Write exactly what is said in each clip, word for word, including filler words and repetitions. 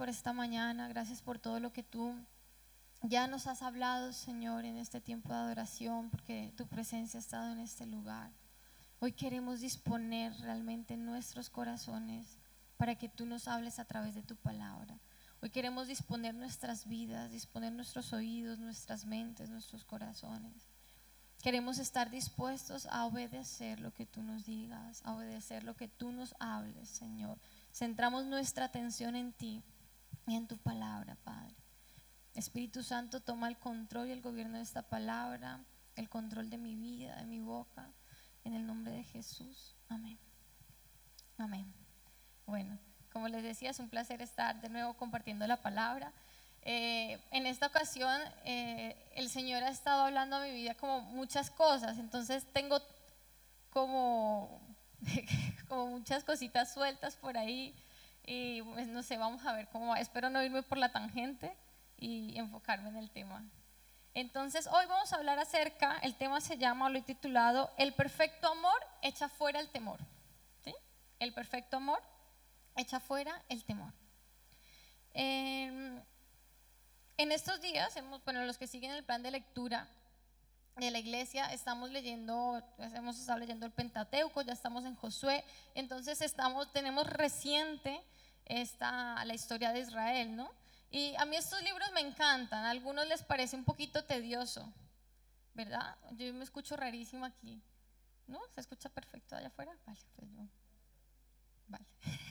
por esta mañana, gracias por todo lo que tú ya nos has hablado, Señor, en este tiempo de adoración, porque tu presencia ha estado en este lugar. Hoy queremos disponer realmente nuestros corazones para que tú nos hables a través de tu palabra. Hoy queremos disponer nuestras vidas, disponer nuestros oídos, nuestras mentes, nuestros corazones. Queremos estar dispuestos a obedecer lo que tú nos digas, a obedecer lo que tú nos hables, Señor. Centramos nuestra atención en ti y en tu palabra, Padre. Espíritu Santo, toma el control y el gobierno de esta palabra, el control de mi vida, de mi boca, en el nombre de Jesús. Amén. Amén. Bueno, como les decía, es un placer estar de nuevo compartiendo la palabra. Eh, en esta ocasión eh, el Señor ha estado hablando a mi vida como muchas cosas, entonces tengo como, como muchas cositas sueltas por ahí y pues no sé, vamos a ver cómo va. Espero no irme por la tangente y enfocarme en el tema. Entonces hoy vamos a hablar acerca, el tema se llama, lo he titulado, el perfecto amor echa fuera el temor. ¿Sí? El perfecto amor echa fuera el temor. Eh, en estos días, hemos, bueno, los que siguen el plan de lectura de la iglesia, estamos leyendo, hemos estado leyendo el Pentateuco, ya estamos en Josué, entonces estamos, tenemos reciente esta, la historia de Israel, ¿no? Y a mí estos libros me encantan, a algunos les parece un poquito tedioso, ¿verdad? Yo me escucho rarísimo aquí, ¿no? ¿Se escucha perfecto allá afuera? Vale, pues yo, vale.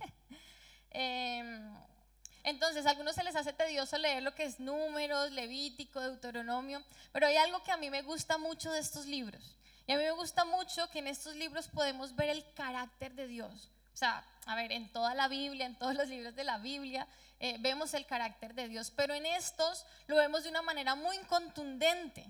eh, entonces, a algunos se les hace tedioso leer lo que es Números, Levítico, Deuteronomio, pero hay algo que a mí me gusta mucho de estos libros, y a mí me gusta mucho que en estos libros podemos ver el carácter de Dios. O sea, a ver, en toda la Biblia, en todos los libros de la Biblia, eh, vemos el carácter de Dios, pero en estos lo vemos de una manera muy contundente.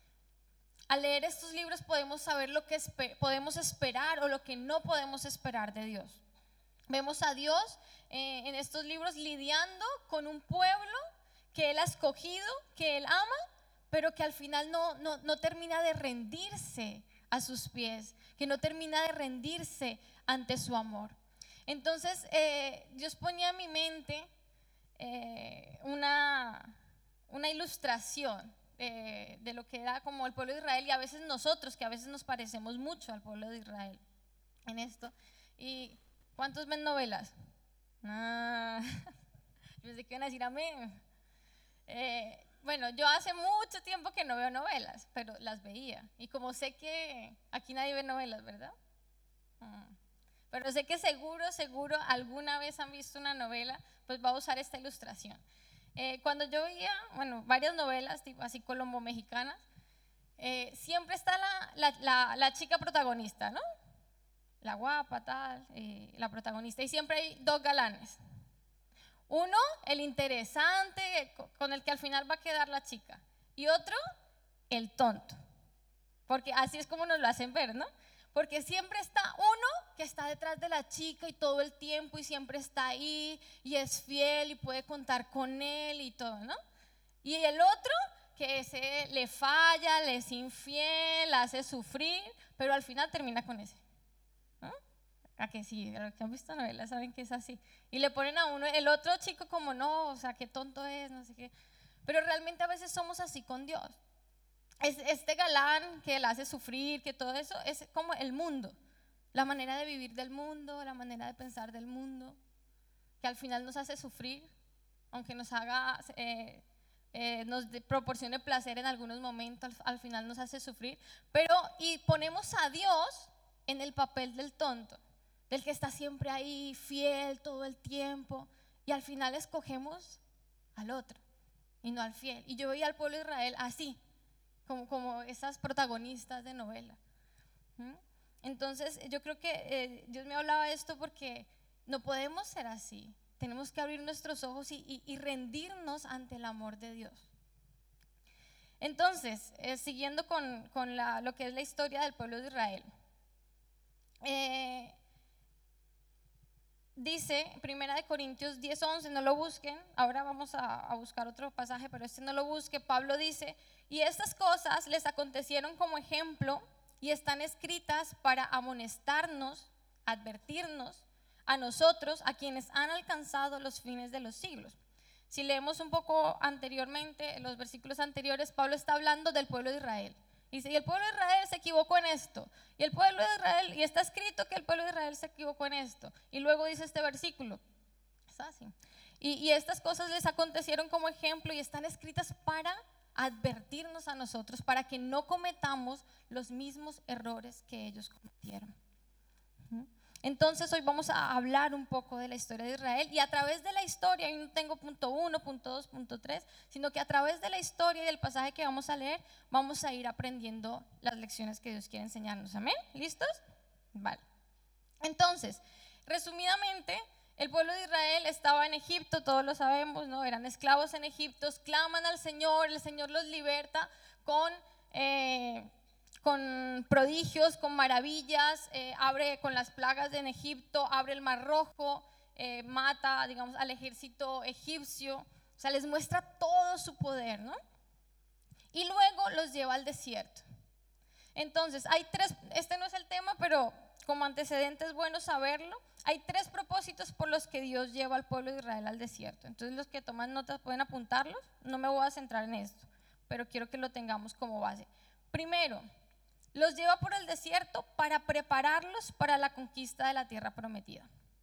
Al leer estos libros podemos saber lo que esper- podemos esperar o lo que no podemos esperar de Dios. Vemos a Dios eh, en estos libros lidiando con un pueblo que Él ha escogido, que Él ama, pero que al final no, no, no termina de rendirse a sus pies, que no termina de rendirse ante su amor. Entonces eh, Dios ponía en mi mente eh, una, una ilustración de, de lo que era como el pueblo de Israel, y a veces nosotros, que a veces nos parecemos mucho al pueblo de Israel en esto. Y ¿cuántos ven novelas? Ah, yo pensé que iban a decir amén. Eh, bueno, yo hace mucho tiempo que no veo novelas, pero las veía. Y como sé que aquí nadie ve novelas, ¿verdad? Mm. Pero sé que seguro, seguro alguna vez han visto una novela, pues va a usar esta ilustración. Eh, cuando yo veía, bueno, varias novelas, tipo así colombo-mexicanas, eh, siempre está la, la, la, la chica protagonista, ¿no? La guapa, tal, eh, la protagonista, y siempre hay dos galanes. Uno, el interesante, con el que al final va a quedar la chica, y otro, el tonto, porque así es como nos lo hacen ver, ¿no? Porque siempre está uno que está detrás de la chica y todo el tiempo y siempre está ahí y es fiel y puede contar con él y todo, ¿no? Y el otro que se le falla, le es infiel, la hace sufrir, pero al final termina con ese. ¿No? A que sí, los que han visto novelas saben que es así. Y le ponen a uno, el otro chico como no, o sea, qué tonto es, no sé qué. Pero realmente a veces somos así con Dios. Es este galán que la hace sufrir, que todo eso es como el mundo, la manera de vivir del mundo, la manera de pensar del mundo, que al final nos hace sufrir, aunque nos haga, eh, eh, nos proporcione placer en algunos momentos, al, al final nos hace sufrir. Pero y ponemos a Dios en el papel del tonto, del que está siempre ahí, fiel todo el tiempo, y al final escogemos al otro y no al fiel. Y yo veía al pueblo de Israel así, como, como esas protagonistas de novela. ¿Mm? Entonces yo creo que eh, Dios me hablaba de esto porque no podemos ser así. Tenemos que abrir nuestros ojos y, y, y rendirnos ante el amor de Dios. Entonces, eh, siguiendo con, con la, lo que es la historia del pueblo de Israel, eh, dice Primera de Corintios diez once, no lo busquen, ahora vamos a, a buscar otro pasaje, pero este no lo busque. Pablo dice: y estas cosas les acontecieron como ejemplo y están escritas para amonestarnos, advertirnos a nosotros, a quienes han alcanzado los fines de los siglos. Si leemos un poco anteriormente, en los versículos anteriores, Pablo está hablando del pueblo de Israel. Dice, y el pueblo de Israel se equivocó en esto. Y el pueblo de Israel, y está escrito que el pueblo de Israel se equivocó en esto. Y luego dice este versículo, es así. Y, y estas cosas les acontecieron como ejemplo y están escritas para advertirnos a nosotros, para que no cometamos los mismos errores que ellos cometieron. Entonces hoy vamos a hablar un poco de la historia de Israel y a través de la historia, y no tengo punto uno, punto dos, punto tres, sino que a través de la historia y del pasaje que vamos a leer, vamos a ir aprendiendo las lecciones que Dios quiere enseñarnos. ¿Amén? ¿Listos? Vale. Entonces, resumidamente, el pueblo de Israel estaba en Egipto, todos lo sabemos, ¿no? Eran esclavos en Egipto, claman al Señor, el Señor los liberta con... Eh, con prodigios, con maravillas, eh, abre con las plagas en Egipto, abre el mar rojo, eh, mata, digamos, al ejército egipcio, o sea, les muestra todo su poder, ¿no? Y luego los lleva al desierto. Entonces, hay tres, este no es el tema, pero como antecedente es bueno saberlo, hay tres propósitos por los que Dios lleva al pueblo de Israel al desierto. Entonces, los que toman notas pueden apuntarlos, no me voy a centrar en esto, pero quiero que lo tengamos como base. Primero, los lleva por el desierto para prepararlos para la conquista de la tierra prometida.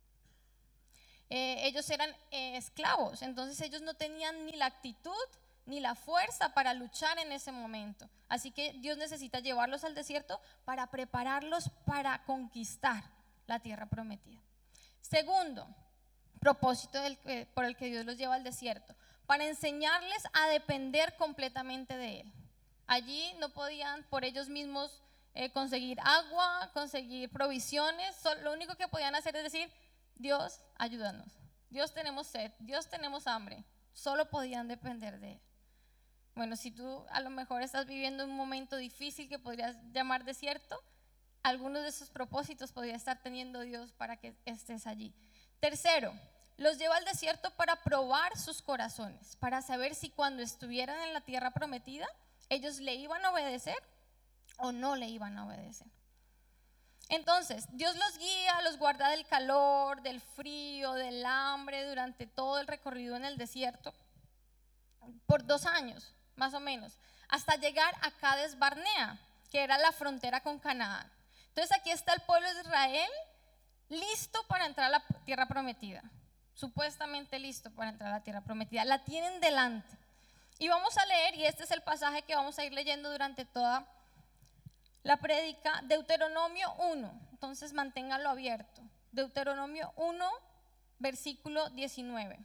Eh, ellos eran eh, esclavos, entonces ellos no tenían ni la actitud ni la fuerza para luchar en ese momento. Así que Dios necesita llevarlos al desierto para prepararlos para conquistar la tierra prometida. Segundo propósito del, eh, por el que Dios los lleva al desierto, para enseñarles a depender completamente de Él. Allí no podían por ellos mismos eh, conseguir agua, conseguir provisiones. So, lo único que podían hacer es decir, Dios, ayúdanos. Dios, tenemos sed. Dios, tenemos hambre. Solo podían depender de Él. Bueno, si tú a lo mejor estás viviendo un momento difícil que podrías llamar desierto, algunos de esos propósitos podría estar teniendo Dios para que estés allí. Tercero, los lleva al desierto para probar sus corazones, para saber si cuando estuvieran en la tierra prometida, ellos le iban a obedecer o no le iban a obedecer. Entonces, Dios los guía, los guarda del calor, del frío, del hambre durante todo el recorrido en el desierto, por dos años, más o menos, hasta llegar a Cades Barnea, que era la frontera con Canaán. Entonces, aquí está el pueblo de Israel listo para entrar a la tierra prometida, supuestamente listo para entrar a la tierra prometida. La tienen delante. Y vamos a leer, y este es el pasaje que vamos a ir leyendo durante toda la prédica, Deuteronomio uno. Entonces manténgalo abierto. Deuteronomio uno, versículo diecinueve.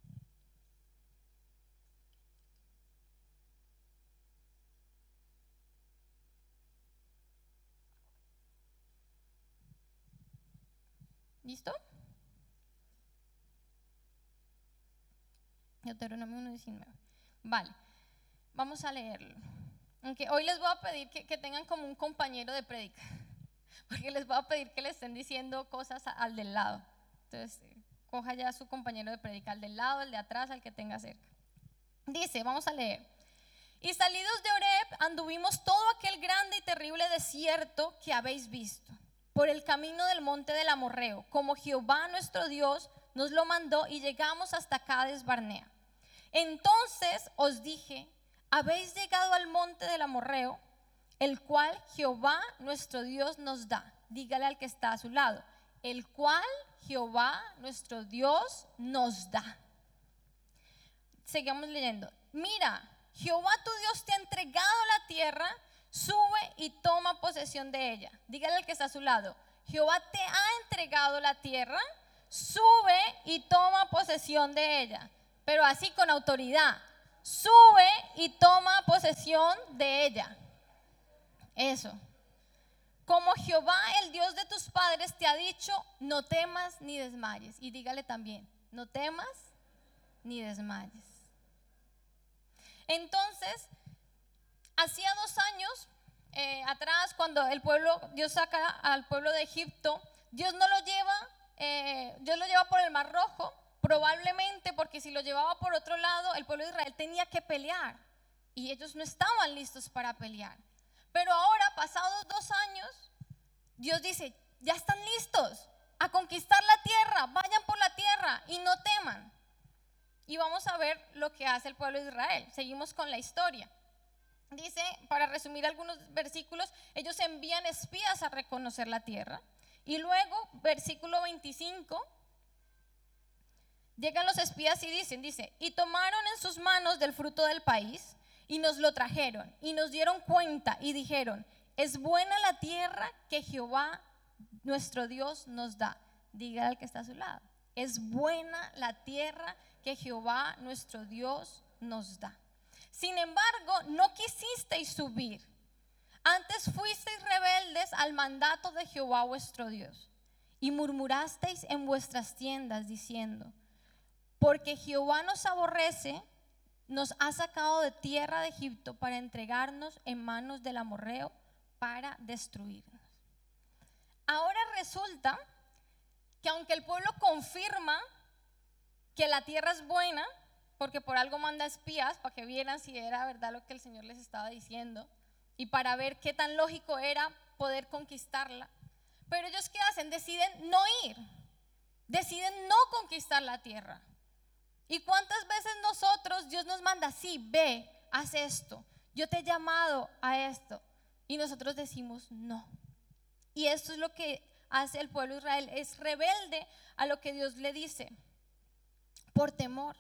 ¿Listo? Deuteronomio uno, diecinueve. Vale, vamos a leerlo. Aunque hoy les voy a pedir que, que tengan como un compañero de prédica, porque les voy a pedir que le estén diciendo cosas a, al del lado. Entonces, coja ya a su compañero de prédica, al del lado, al de atrás, al que tenga cerca. Dice, vamos a leer. Y salidos de Horeb anduvimos todo aquel grande y terrible desierto que habéis visto, por el camino del monte del Amorreo, como Jehová nuestro Dios nos lo mandó, y llegamos hasta Cades Barnea. Entonces os dije, habéis llegado al monte del Amorreo, el cual Jehová nuestro Dios nos da. Dígale al que está a su lado, el cual Jehová nuestro Dios nos da. Seguimos leyendo. Mira, Jehová tu Dios te ha entregado la tierra, sube y toma posesión de ella. Dígale al que está a su lado, Jehová te ha entregado la tierra, sube y toma posesión de ella. Pero así con autoridad, sube y toma posesión de ella. Eso. Como Jehová, el Dios de tus padres, te ha dicho, no temas ni desmayes. Y dígale también, no temas ni desmayes. Entonces, hacía dos años eh, atrás, cuando el pueblo, Dios saca al pueblo de Egipto, Dios no lo lleva, eh, Dios lo lleva por el Mar Rojo. Probablemente porque si lo llevaba por otro lado, el pueblo de Israel tenía que pelear y ellos no estaban listos para pelear. Pero ahora, pasados dos años, Dios dice, ya están listos a conquistar la tierra, vayan por la tierra y no teman. y vamos a ver lo que hace el pueblo de Israel. Seguimos con la historia. Dice, para resumir algunos versículos, ellos envían espías a reconocer la tierra. Y luego, versículo veinticinco, llegan los espías y dicen, dice, y tomaron en sus manos del fruto del país y nos lo trajeron y nos dieron cuenta y dijeron, es buena la tierra que Jehová nuestro Dios nos da. Diga al que está a su lado, es buena la tierra que Jehová nuestro Dios nos da. Sin embargo, no quisisteis subir, antes fuisteis rebeldes al mandato de Jehová vuestro Dios y murmurasteis en vuestras tiendas diciendo, porque Jehová nos aborrece, nos ha sacado de tierra de Egipto para entregarnos en manos del amorreo para destruirnos. Ahora resulta que aunque el pueblo confirma que la tierra es buena, porque por algo manda espías para que vieran si era verdad lo que el Señor les estaba diciendo y para ver qué tan lógico era poder conquistarla, pero ellos ¿qué hacen? Deciden no ir, deciden no conquistar la tierra. ¿Y cuántas veces nosotros, Dios nos manda, sí, ve, haz esto, yo te he llamado a esto, y nosotros decimos no? Y esto es lo que hace el pueblo de Israel, es rebelde a lo que Dios le dice, por temor.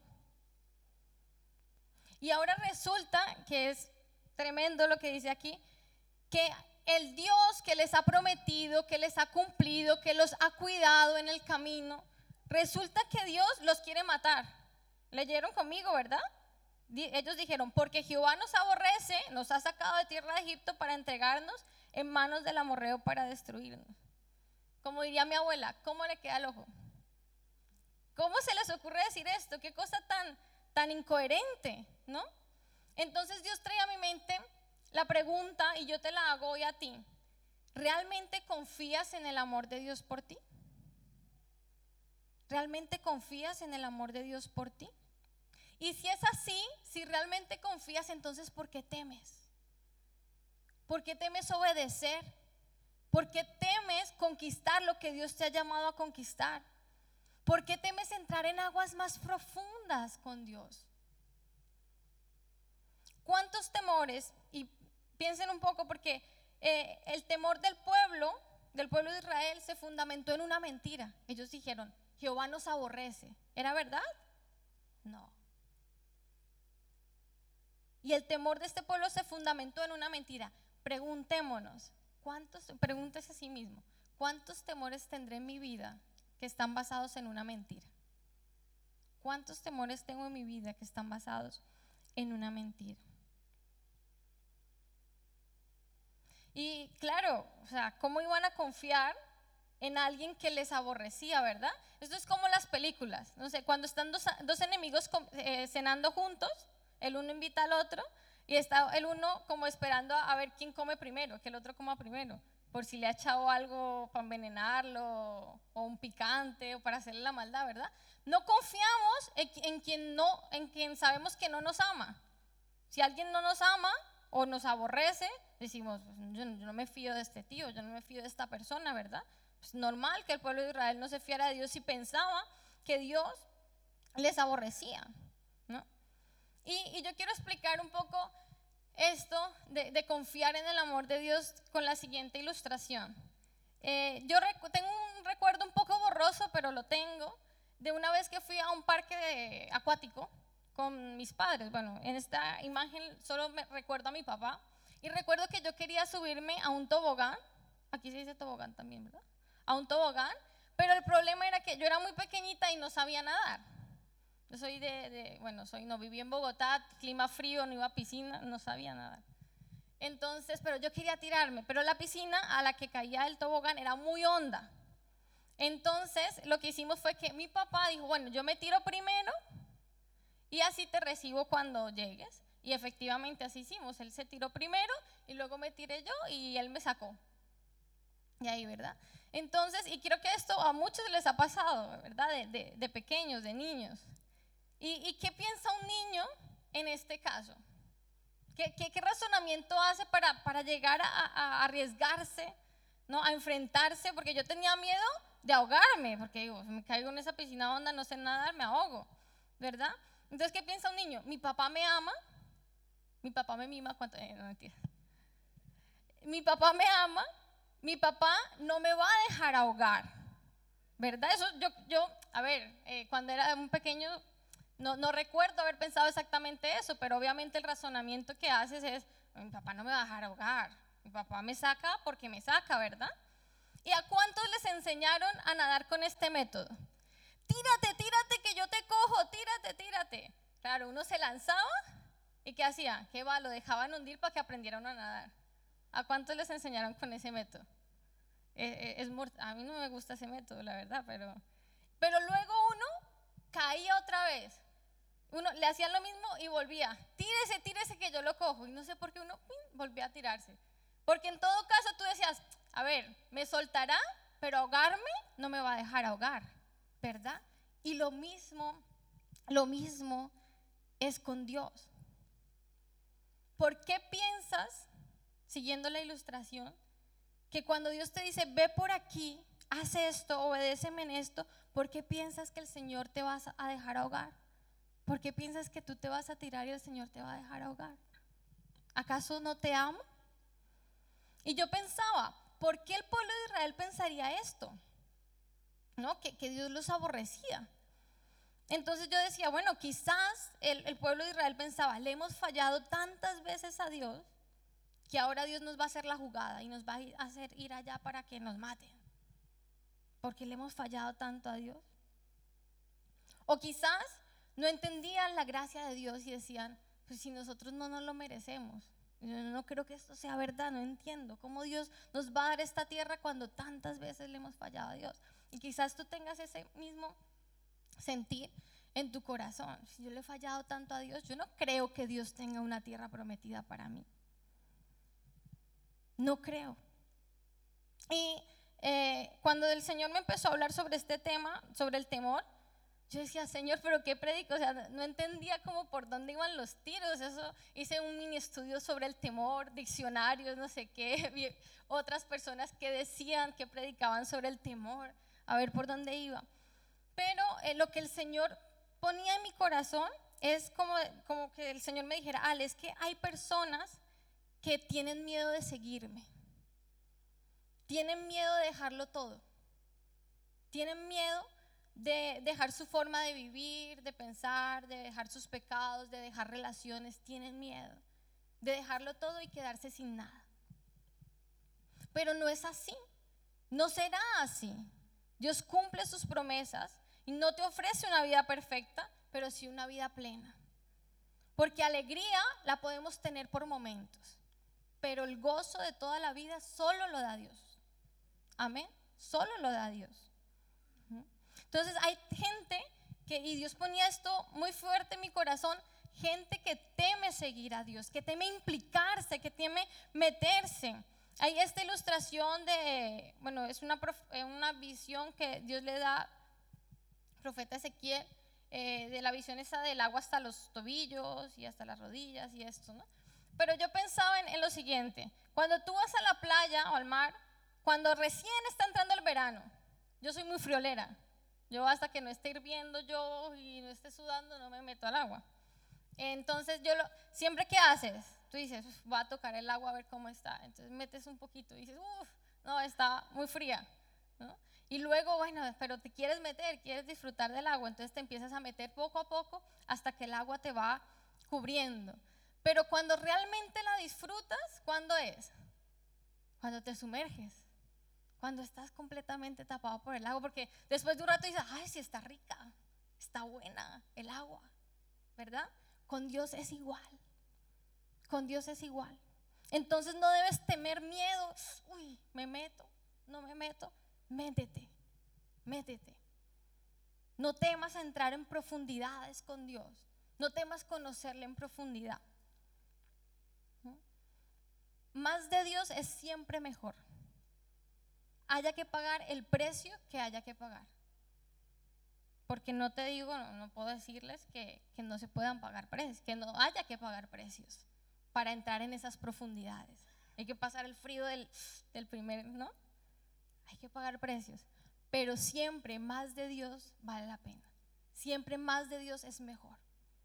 Y ahora resulta que es tremendo lo que dice aquí, que el Dios que les ha prometido, que les ha cumplido, que los ha cuidado en el camino, resulta que Dios los quiere matar. ¿Leyeron conmigo, verdad? Ellos dijeron, porque Jehová nos aborrece, nos ha sacado de tierra de Egipto para entregarnos en manos del amorreo para destruirnos. Como diría mi abuela, ¿cómo le queda el ojo? ¿Cómo se les ocurre decir esto? Qué cosa tan, tan incoherente, ¿no? Entonces Dios trae a mi mente la pregunta y yo te la hago hoy a ti. ¿Realmente confías en el amor de Dios por ti? ¿Realmente confías en el amor de Dios por ti? Y si es así, si realmente confías, entonces ¿por qué temes? ¿Por qué temes obedecer? ¿Por qué temes conquistar lo que Dios te ha llamado a conquistar? ¿Por qué temes entrar en aguas más profundas con Dios? ¿Cuántos temores? Y piensen un poco porque eh, el temor del pueblo, del pueblo de Israel se fundamentó en una mentira. Ellos dijeron, Jehová nos aborrece. ¿Era verdad? No. Y el temor de este pueblo se fundamentó en una mentira. Preguntémonos, ¿cuántos, pregúntese a sí mismo, ¿cuántos temores tendré en mi vida que están basados en una mentira? ¿Cuántos temores tengo en mi vida que están basados en una mentira? Y claro, o sea, ¿cómo iban a confiar en alguien que les aborrecía, verdad? Esto es como las películas, no sé, cuando están dos, dos enemigos eh, cenando juntos, el uno invita al otro y está el uno como esperando a ver quién come primero, que el otro coma primero, por si le ha echado algo para envenenarlo o un picante o para hacerle la maldad, ¿verdad? No confiamos en, en quien no, en quien sabemos que no nos ama. Si alguien no nos ama o nos aborrece, decimos, yo, yo no me fío de este tío, yo no me fío de esta persona, ¿verdad? Es normal que el pueblo de Israel no se fiara de Dios y pensaba que Dios les aborrecía, ¿no? Y, y yo quiero explicar un poco esto de, de confiar en el amor de Dios con la siguiente ilustración. Eh, yo recu- tengo un recuerdo un poco borroso, pero lo tengo, de una vez que fui a un parque de, acuático con mis padres. Bueno, en esta imagen solo me recuerdo a mi papá y recuerdo que yo quería subirme a un tobogán, aquí se dice tobogán también, ¿verdad? A un tobogán, pero el problema era que yo era muy pequeñita y no sabía nadar. Yo soy de, de bueno, soy, no, viví en Bogotá, clima frío, no iba a piscina, no sabía nadar. Entonces, pero yo quería tirarme, pero la piscina a la que caía el tobogán era muy honda. Entonces, lo que hicimos fue que mi papá dijo, bueno, yo me tiro primero y así te recibo cuando llegues. Y efectivamente así hicimos, él se tiró primero y luego me tiré yo y él me sacó. Y ahí, ¿verdad? Entonces, y creo que esto a muchos les ha pasado, ¿verdad? De, de, de pequeños, de niños. ¿Y, ¿Y qué piensa un niño en este caso? ¿Qué, qué, qué razonamiento hace para, para llegar a, a arriesgarse, ¿no? A enfrentarse? Porque yo tenía miedo de ahogarme, porque digo, me caigo en esa piscina honda, no sé nadar, me ahogo, ¿verdad? Entonces, ¿qué piensa un niño? Mi papá me ama, mi papá me mima, ¿cuánto? Eh, no, mentira. Mi papá me ama, mi papá no me va a dejar ahogar, ¿verdad? Eso yo, yo a ver, eh, cuando era un pequeño, no, no recuerdo haber pensado exactamente eso, pero obviamente el razonamiento que haces es, mi papá no me va a dejar ahogar, mi papá me saca porque me saca, ¿verdad? ¿Y a cuántos les enseñaron a nadar con este método? Tírate, tírate que yo te cojo, tírate, tírate. Claro, uno se lanzaba y ¿qué hacía? ¿Qué va? Lo dejaban hundir para que aprendieran a nadar. ¿A cuántos les enseñaron con ese método? Eh, eh, es a mí no me gusta ese método, la verdad, pero, pero luego uno caía otra vez. Uno le hacían lo mismo y volvía. Tírese, tírese que yo lo cojo. Y no sé por qué uno ¡pin! Volvía a tirarse. Porque en todo caso tú decías, a ver, me soltará, pero ahogarme no me va a dejar ahogar, ¿verdad? Y lo mismo, lo mismo es con Dios. ¿Por qué piensas, siguiendo la ilustración, que cuando Dios te dice, ve por aquí, haz esto, obedéceme en esto, ¿por qué piensas que el Señor te va a dejar ahogar? ¿Por qué piensas que tú te vas a tirar y el Señor te va a dejar ahogar? ¿Acaso no te amo? Y yo pensaba, ¿por qué el pueblo de Israel pensaría esto? ¿No? Que, que Dios los aborrecía. Entonces yo decía, bueno, quizás el, el pueblo de Israel pensaba, le hemos fallado tantas veces a Dios que ahora Dios nos va a hacer la jugada y nos va a hacer ir allá para que nos maten, porque le hemos fallado tanto a Dios. O quizás no entendían la gracia de Dios y decían, pues si nosotros no nos lo merecemos. Yo no creo que esto sea verdad, no entiendo cómo Dios nos va a dar esta tierra cuando tantas veces le hemos fallado a Dios. Y quizás tú tengas ese mismo sentir en tu corazón. Si yo le he fallado tanto a Dios, yo no creo que Dios tenga una tierra prometida para mí. No creo. Y eh, cuando el Señor me empezó a hablar sobre este tema, sobre el temor, yo decía, Señor, pero qué predico, o sea, no entendía cómo por dónde iban los tiros. Eso, hice un mini estudio sobre el temor, diccionarios, no sé qué, otras personas que decían, que predicaban sobre el temor, a ver por dónde iba. Pero eh, lo que el Señor ponía en mi corazón es como, como que el Señor me dijera, Ale, es que hay personas que tienen miedo de seguirme, tienen miedo de dejarlo todo, tienen miedo de dejar su forma de vivir, de pensar, de dejar sus pecados, de dejar relaciones, tienen miedo de dejarlo todo y quedarse sin nada. Pero no es así, no será así. Dios cumple sus promesas y no te ofrece una vida perfecta, pero sí una vida plena. Porque alegría la podemos tener por momentos, pero el gozo de toda la vida solo lo da Dios. Amén, solo lo da Dios. Entonces hay gente que, y Dios ponía esto muy fuerte en mi corazón, gente que teme seguir a Dios, que teme implicarse, que teme meterse. Hay esta ilustración de, bueno, es una, una visión que Dios le da al profeta Ezequiel, eh, de la visión esa del agua hasta los tobillos y hasta las rodillas y esto, ¿no? Pero yo pensaba en, en lo siguiente, cuando tú vas a la playa o al mar, cuando recién está entrando el verano, yo soy muy friolera. Yo hasta que no esté hirviendo yo y no esté sudando no me meto al agua. Entonces yo lo, siempre que haces, tú dices, voy a tocar el agua a ver cómo está. Entonces metes un poquito y dices, uff, no, está muy fría, ¿no? Y luego, bueno, pero te quieres meter, quieres disfrutar del agua, entonces te empiezas a meter poco a poco hasta que el agua te va cubriendo. Pero cuando realmente la disfrutas, ¿cuándo es? Cuando te sumerges. Cuando estás completamente tapado por el agua, porque después de un rato dices, ay, sí está rica, está buena el agua, ¿verdad? Con Dios es igual, con Dios es igual. Entonces no debes temer miedo, uy, me meto, no me meto, métete, métete. No temas entrar en profundidades con Dios, no temas conocerle en profundidad. ¿No? Más de Dios es siempre mejor. Haya que pagar el precio que haya que pagar. Porque no te digo, no, no puedo decirles que, que no se puedan pagar precios, que no haya que pagar precios para entrar en esas profundidades. Hay que pasar el frío del, del primer, ¿no? Hay que pagar precios. Pero siempre más de Dios vale la pena. Siempre más de Dios es mejor.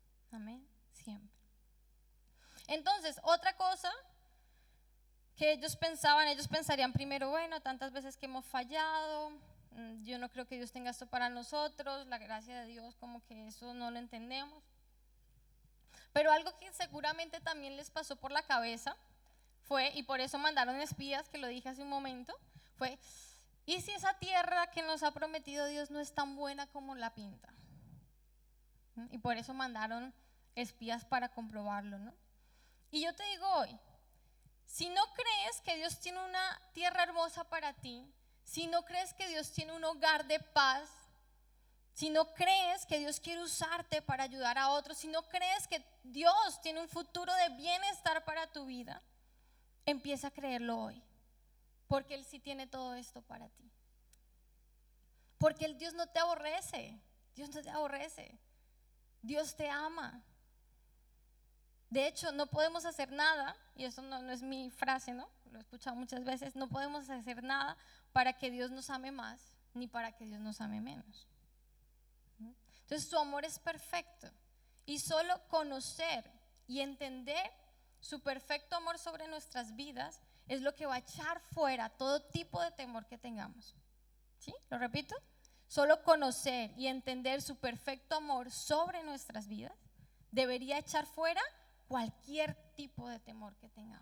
siempre. Entonces, otra cosa que ellos pensaban, ellos pensarían primero, bueno, tantas veces que hemos fallado, yo no creo que Dios tenga esto para nosotros, la gracia de Dios como que eso no lo entendemos. Pero algo que seguramente también les pasó por la cabeza fue, y por eso mandaron espías, que lo dije hace un momento, fue, ¿y si esa tierra que nos ha prometido Dios no es tan buena como la pinta? Y por eso mandaron espías para comprobarlo, ¿no? Y yo te digo hoy, si no crees que Dios tiene una tierra hermosa para ti, si no crees que Dios tiene un hogar de paz, si no crees que Dios quiere usarte para ayudar a otros, si no crees que Dios tiene un futuro de bienestar para tu vida, empieza a creerlo hoy, porque Él sí tiene todo esto para ti. Porque el Dios no te aborrece, Dios no te aborrece, Dios te ama. De hecho, no podemos hacer nada, y eso no, no es mi frase, ¿no? Lo he escuchado muchas veces, no podemos hacer nada para que Dios nos ame más, ni para que Dios nos ame menos. Entonces, su amor es perfecto, y solo conocer y entender su perfecto amor sobre nuestras vidas es lo que va a echar fuera todo tipo de temor que tengamos. ¿Sí? ¿Lo repito? Solo conocer y entender su perfecto amor sobre nuestras vidas debería echar fuera cualquier tipo de temor que tengamos.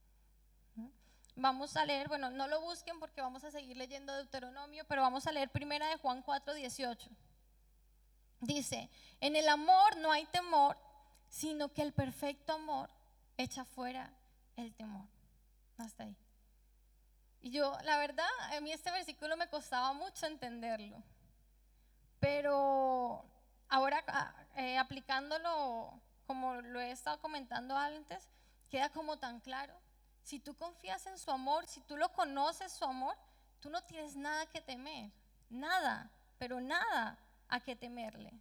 Vamos a leer, bueno, no lo busquen porque vamos a seguir leyendo Deuteronomio, pero vamos a leer primera de Juan cuatro dieciocho. Dice, en el amor no hay temor, sino que el perfecto amor echa fuera el temor. Hasta ahí. Y yo, la verdad, a mí este versículo me costaba mucho entenderlo, pero ahora eh, aplicándolo como lo he estado comentando antes, queda como tan claro. Si tú confías en su amor, si tú lo conoces su amor, tú no tienes nada que temer, nada, pero nada a que temerle.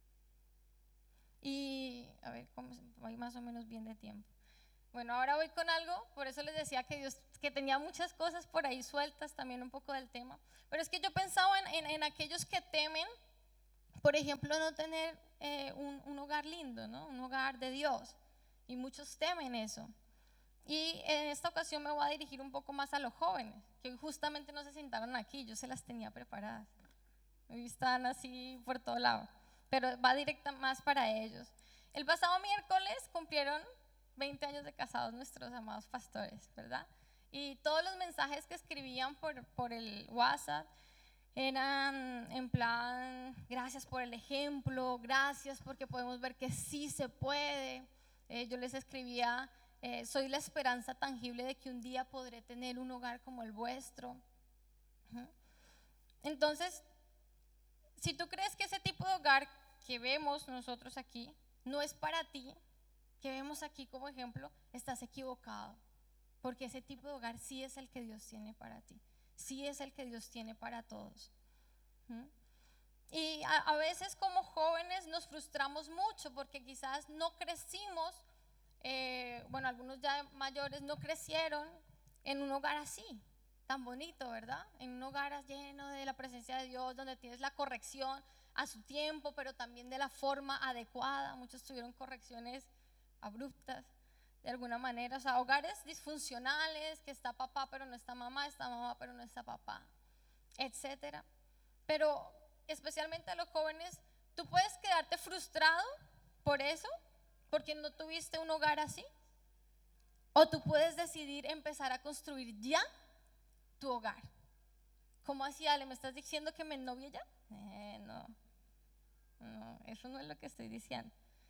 Y a ver, ¿cómo voy más o menos bien de tiempo? Bueno, ahora voy con algo, por eso les decía que Dios, que tenía muchas cosas por ahí sueltas, también un poco del tema, pero es que yo pensaba en, en, en aquellos que temen, por ejemplo, no tener eh, un, un hogar lindo, ¿no? Un hogar de Dios, y muchos temen eso. Y en esta ocasión me voy a dirigir un poco más a los jóvenes, que justamente no se sentaron aquí, yo se las tenía preparadas, hoy están así por todo lado, pero va directa más para ellos. El pasado miércoles cumplieron veinte años de casados nuestros amados pastores, ¿verdad? Y todos los mensajes que escribían por, por el WhatsApp eran en plan, gracias por el ejemplo, gracias porque podemos ver que sí se puede. Eh, yo les escribía, eh, soy la esperanza tangible de que un día podré tener un hogar como el vuestro. Uh-huh. Entonces, si tú crees que ese tipo de hogar que vemos nosotros aquí no es para ti, que vemos aquí como ejemplo, estás equivocado, porque ese tipo de hogar sí es el que Dios tiene para ti, sí es el que Dios tiene para todos. ¿Mm? Y a, a veces como jóvenes nos frustramos mucho porque quizás no crecimos, eh, bueno, algunos ya mayores no crecieron en un hogar así, tan bonito, ¿verdad? En un hogar lleno de la presencia de Dios, donde tienes la corrección a su tiempo, pero también de la forma adecuada. Muchos tuvieron correcciones abruptas, de alguna manera, o sea, hogares disfuncionales, que está papá pero no está mamá, está mamá pero no está papá, etcétera. Pero especialmente a los jóvenes, tú puedes quedarte frustrado por eso, porque no tuviste un hogar así, o tú puedes decidir empezar a construir ya tu hogar. ¿Cómo así, Ale? ¿Me estás diciendo que me ennovie ya? Eh, no, no, eso no es lo que estoy diciendo.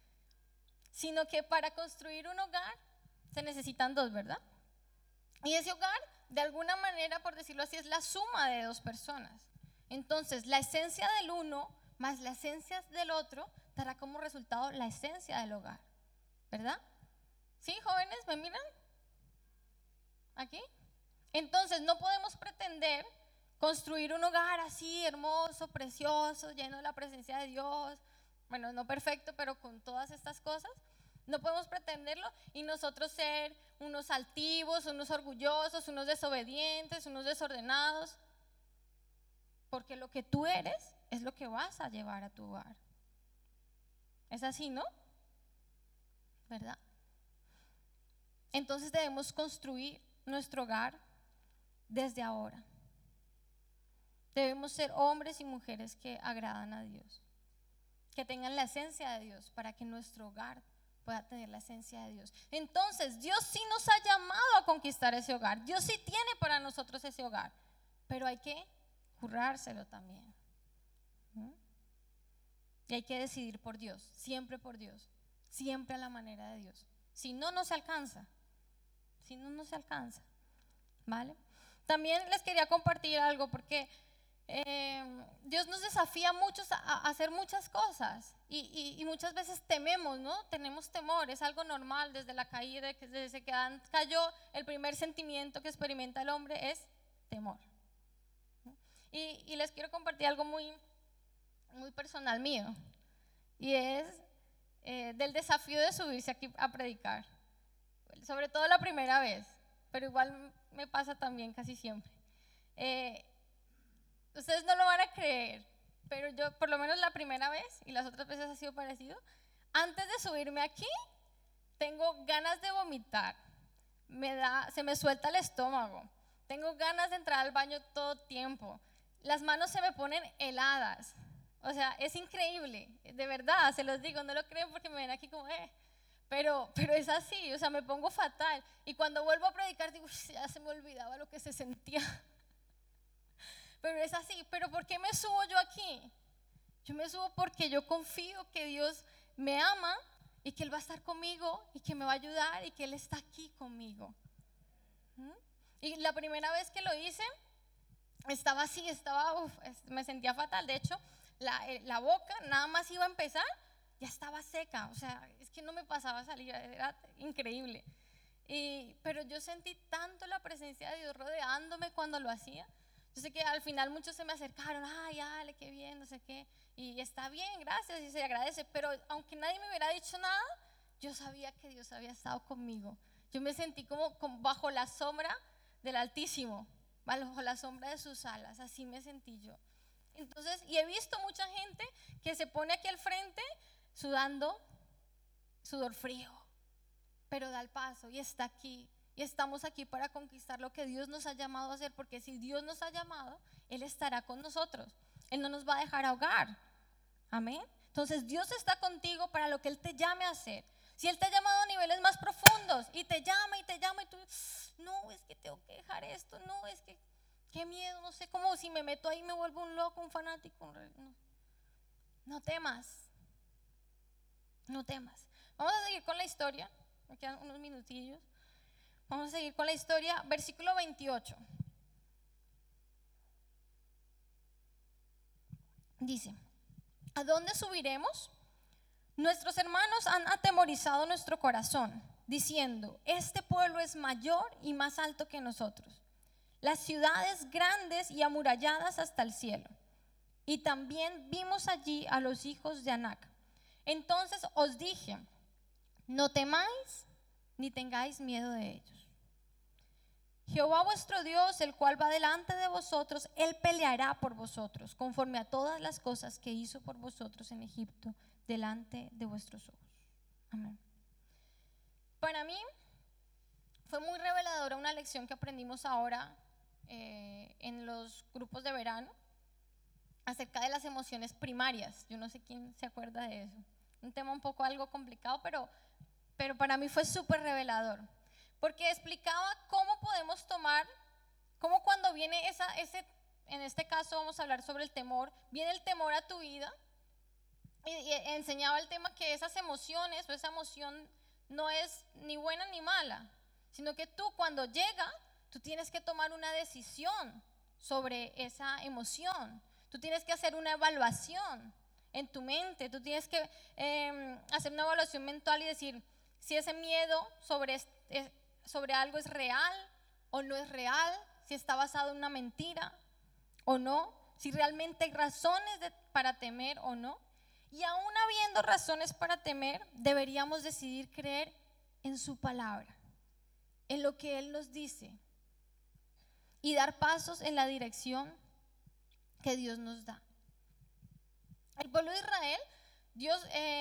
Sino que para construir un hogar se necesitan dos, ¿verdad? Y ese hogar, de alguna manera, por decirlo así, es la suma de dos personas. Entonces, la esencia del uno más la esencia del otro dará como resultado la esencia del hogar, ¿verdad? ¿Sí, jóvenes? ¿Me miran? ¿Aquí? Entonces, no podemos pretender construir un hogar así, hermoso, precioso, lleno de la presencia de Dios, bueno, no perfecto, pero con todas estas cosas. No podemos pretenderlo y nosotros ser unos altivos, unos orgullosos, unos desobedientes, unos desordenados, porque lo que tú eres es lo que vas a llevar a tu hogar. ¿Es así, no? ¿verdad? Entonces debemos construir nuestro hogar desde ahora. Debemos ser hombres y mujeres que agradan a Dios, que tengan la esencia de Dios, para que nuestro hogar pueda tener la esencia de Dios. Entonces Dios sí nos ha llamado a conquistar ese hogar. Dios sí tiene para nosotros ese hogar, pero hay que jurárselo también. ¿Mm? Y hay que decidir por Dios, siempre por Dios, siempre a la manera de Dios. Si no, no se alcanza. Si no, no se alcanza. ¿Vale? También les quería compartir algo, porque eh, Dios nos desafía muchos a, a hacer muchas cosas y, y, y muchas veces tememos, ¿no? Tenemos temor, es algo normal desde la caída, desde que Adán cayó, el primer sentimiento que experimenta el hombre es temor. Y, y les quiero compartir algo muy, muy personal mío, y es eh, del desafío de subirse aquí a predicar, sobre todo la primera vez, pero igual me pasa también casi siempre. Eh, ustedes no lo van a creer, pero yo por lo menos la primera vez, y las otras veces ha sido parecido, antes de subirme aquí tengo ganas de vomitar, me da, se me suelta el estómago, tengo ganas de entrar al baño todo tiempo, las manos se me ponen heladas, o sea, es increíble, de verdad, se los digo, no lo creen porque me ven aquí como, eh, pero, pero es así, o sea, me pongo fatal, y cuando vuelvo a predicar digo, ya se me olvidaba lo que se sentía, pero es así. Pero ¿por qué me subo yo aquí? Yo me subo porque yo confío que Dios me ama y que Él va a estar conmigo y que me va a ayudar y que Él está aquí conmigo. ¿Mm? Y la primera vez que lo hice, estaba así, estaba, uf, me sentía fatal. De hecho, la, la boca, nada más iba a empezar, ya estaba seca. O sea, es que no me pasaba saliva, era increíble. Y, pero yo sentí tanto la presencia de Dios rodeándome cuando lo hacía. Yo sé que al final muchos se me acercaron, ay, Ale, qué bien, no sé qué, y está bien, gracias, y se agradece, pero aunque nadie me hubiera dicho nada, yo sabía que Dios había estado conmigo. Yo me sentí como, como bajo la sombra del Altísimo, bajo la sombra de sus alas, así me sentí yo. Entonces, y he visto mucha gente que se pone aquí al frente sudando, sudor frío, pero da el paso y está aquí. Y estamos aquí para conquistar lo que Dios nos ha llamado a hacer, porque si Dios nos ha llamado, Él estará con nosotros. Él no nos va a dejar ahogar. Amén. Entonces Dios está contigo para lo que Él te llame a hacer. Si Él te ha llamado a niveles más profundos y te llama y te llama y tú, no, es que tengo que dejar esto, no, es que, qué miedo, no sé cómo, si me meto ahí me vuelvo un loco, un fanático. No, no temas, no temas. Vamos a seguir con la historia, me quedan unos minutillos. Vamos a seguir con la historia, versículo veintiocho. Dice, ¿a dónde subiremos? Nuestros hermanos han atemorizado nuestro corazón, diciendo, este pueblo es mayor y más alto que nosotros. Las ciudades grandes y amuralladas hasta el cielo. Y también vimos allí a los hijos de Anac. Entonces os dije, no temáis ni tengáis miedo de ellos. Jehová vuestro Dios, el cual va delante de vosotros, Él peleará por vosotros, conforme a todas las cosas que hizo por vosotros en Egipto, delante de vuestros ojos. Amén. Para mí fue muy reveladora una lección que aprendimos ahora eh, en los grupos de verano, acerca de las emociones primarias. Yo no sé quién se acuerda de eso. Un tema un poco algo complicado, pero, pero para mí fue súper revelador. Porque explicaba cómo podemos tomar, cómo cuando viene esa, ese, en este caso vamos a hablar sobre el temor, viene el temor a tu vida, y, y enseñaba el tema que esas emociones o esa emoción no es ni buena ni mala, sino que tú cuando llega, tú tienes que tomar una decisión sobre esa emoción, tú tienes que hacer una evaluación en tu mente, tú tienes que eh, hacer una evaluación mental y decir si ese miedo sobre este, sobre algo es real o no es real, si está basado en una mentira o no, si realmente hay razones de, para temer o no. Y aún habiendo razones para temer, deberíamos decidir creer en su palabra, en lo que Él nos dice, y dar pasos en la dirección que Dios nos da. El pueblo de Israel, Dios, eh,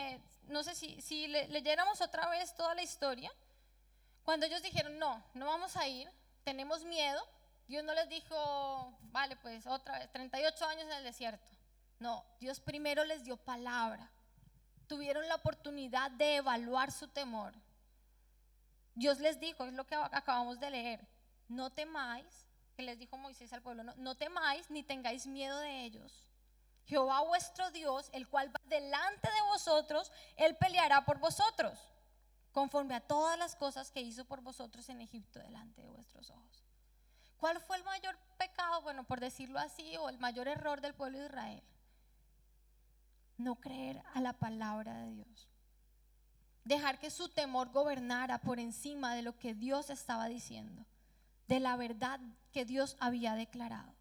no sé si, si le, leyéramos otra vez toda la historia, cuando ellos dijeron, no, no vamos a ir, tenemos miedo, Dios no les dijo, vale, pues otra vez, treinta y ocho años en el desierto. No, Dios primero les dio palabra. Tuvieron la oportunidad de evaluar su temor. Dios les dijo, es lo que acabamos de leer, no temáis, que les dijo Moisés al pueblo, no, no temáis ni tengáis miedo de ellos. Jehová vuestro Dios, el cual va delante de vosotros, Él peleará por vosotros, conforme a todas las cosas que hizo por vosotros en Egipto delante de vuestros ojos. ¿Cuál fue el mayor pecado? Bueno, por decirlo así, o el mayor error del pueblo de Israel. No creer a la palabra de Dios. Dejar que su temor gobernara por encima de lo que Dios estaba diciendo, de la verdad que Dios había declarado.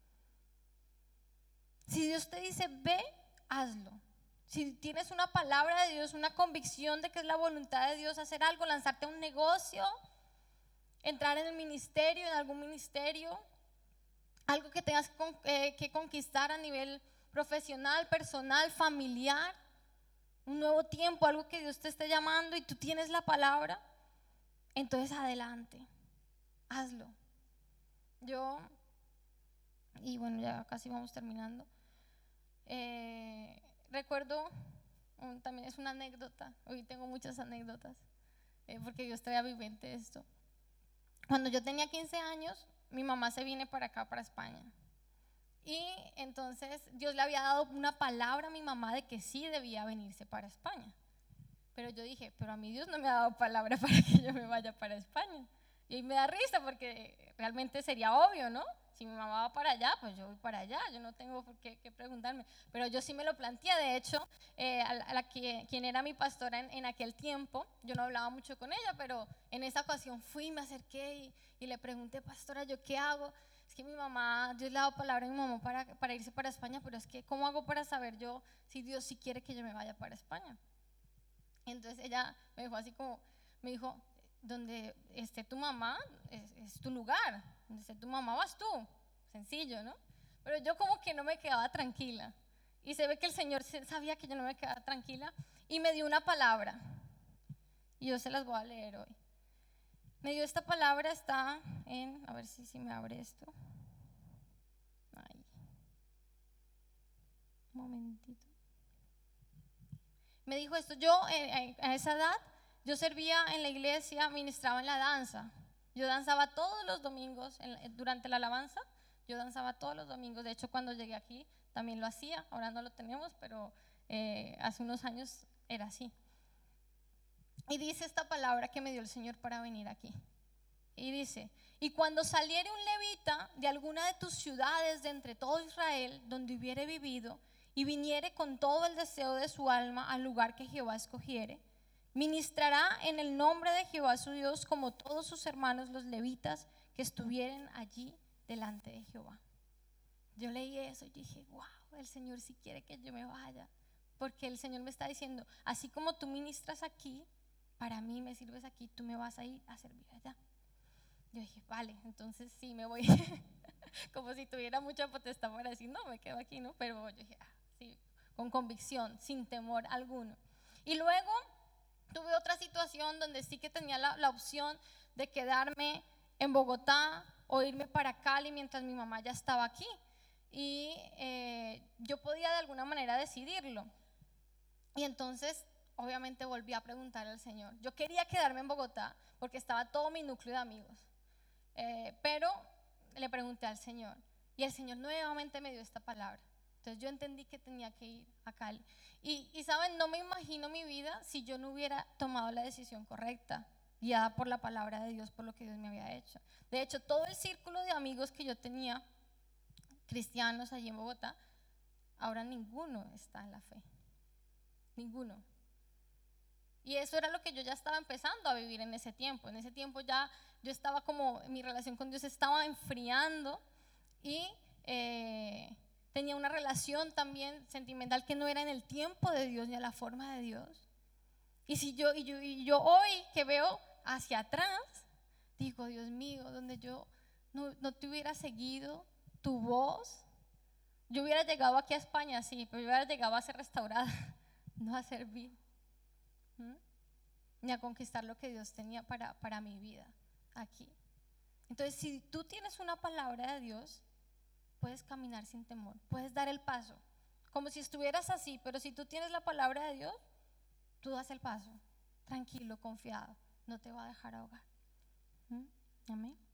Si Dios te dice, ve, hazlo. Si tienes una palabra de Dios, una convicción de que es la voluntad de Dios hacer algo, lanzarte a un negocio, entrar en el ministerio, en algún ministerio, algo que tengas que conquistar a nivel profesional, personal, familiar, un nuevo tiempo, algo que Dios te esté llamando y tú tienes la palabra, entonces adelante, hazlo. Yo, y bueno, ya casi vamos terminando. Eh, recuerdo, um, también es una anécdota, hoy tengo muchas anécdotas, eh, porque Dios traía vivente esto. Cuando yo tenía quince años, mi mamá se viene para acá, para España. Y entonces Dios le había dado una palabra a mi mamá de que sí debía venirse para España. Pero yo dije, pero a mí Dios no me ha dado palabra para que yo me vaya para España. Y ahí me da risa porque realmente sería obvio, ¿no? Si mi mamá va para allá, pues yo voy para allá, yo no tengo por qué, qué preguntarme. Pero yo sí me lo planteé, de hecho, eh, a la, a la que, quien era mi pastora en, en aquel tiempo, yo no hablaba mucho con ella, pero en esa ocasión fui, me acerqué y, y le pregunté, pastora, ¿yo qué hago? Es que mi mamá, Dios le ha dado palabra a mi mamá para, para irse para España, pero es que ¿cómo hago para saber yo si Dios sí quiere que yo me vaya para España? Entonces ella me dijo así como, me dijo, donde esté tu mamá es, es tu lugar, donde esté tu mamá vas tú, sencillo, ¿no? Pero yo como que no me quedaba tranquila y se ve que el Señor sabía que yo no me quedaba tranquila y me dio una palabra y yo se las voy a leer hoy. Me dio esta palabra, está en, a ver si, si me abre esto. Ay, un momentito. Me dijo esto, yo eh, a esa edad, yo servía en la iglesia, ministraba en la danza. Yo danzaba todos los domingos, en, durante la alabanza, yo danzaba todos los domingos. De hecho, cuando llegué aquí también lo hacía, ahora no lo tenemos, pero eh, hace unos años era así. Y dice esta palabra que me dio el Señor para venir aquí. Y dice, y cuando saliere un levita de alguna de tus ciudades de entre todo Israel, donde hubiere vivido, y viniere con todo el deseo de su alma al lugar que Jehová escogiere, ministrará en el nombre de Jehová su Dios como todos sus hermanos los levitas que estuvieren allí delante de Jehová. Yo leí eso y dije, wow, el Señor sí quiere que yo me vaya, porque el Señor me está diciendo, así como tú ministras aquí, para mí me sirves aquí, tú me vas a ir a servir allá. Yo dije, vale, entonces sí me voy, como si tuviera mucha potestad para decir, no, me quedo aquí, ¿no? Pero yo dije, ah, sí, con convicción, sin temor alguno. Y luego tuve otra situación donde sí que tenía la, la opción de quedarme en Bogotá o irme para Cali mientras mi mamá ya estaba aquí. Y eh, yo podía de alguna manera decidirlo. Y entonces, obviamente, volví a preguntar al Señor. Yo quería quedarme en Bogotá porque estaba todo mi núcleo de amigos. Eh, pero le pregunté al Señor. Y el Señor nuevamente me dio esta palabra. Entonces yo entendí que tenía que ir a Cali. Y, y saben, no me imagino mi vida si yo no hubiera tomado la decisión correcta, guiada por la palabra de Dios, por lo que Dios me había hecho. De hecho, todo el círculo de amigos que yo tenía, cristianos allí en Bogotá, ahora ninguno está en la fe. Ninguno. Y eso era lo que yo ya estaba empezando a vivir en ese tiempo. En ese tiempo ya yo estaba como, mi relación con Dios estaba enfriando y eh, tenía una relación también sentimental que no era en el tiempo de Dios ni a la forma de Dios. Y, si yo, y, yo, y yo hoy que veo hacia atrás, digo, Dios mío, donde yo no, no te hubiera seguido tu voz, yo hubiera llegado aquí a España, sí, pero yo hubiera llegado a ser restaurada, no a servir. ¿Mm? Ni a conquistar lo que Dios tenía para, para mi vida aquí. Entonces, si tú tienes una palabra de Dios, puedes caminar sin temor, puedes dar el paso, como si estuvieras así, pero si tú tienes la palabra de Dios, tú das el paso, tranquilo, confiado, no te va a dejar ahogar. ¿Mm? Amén.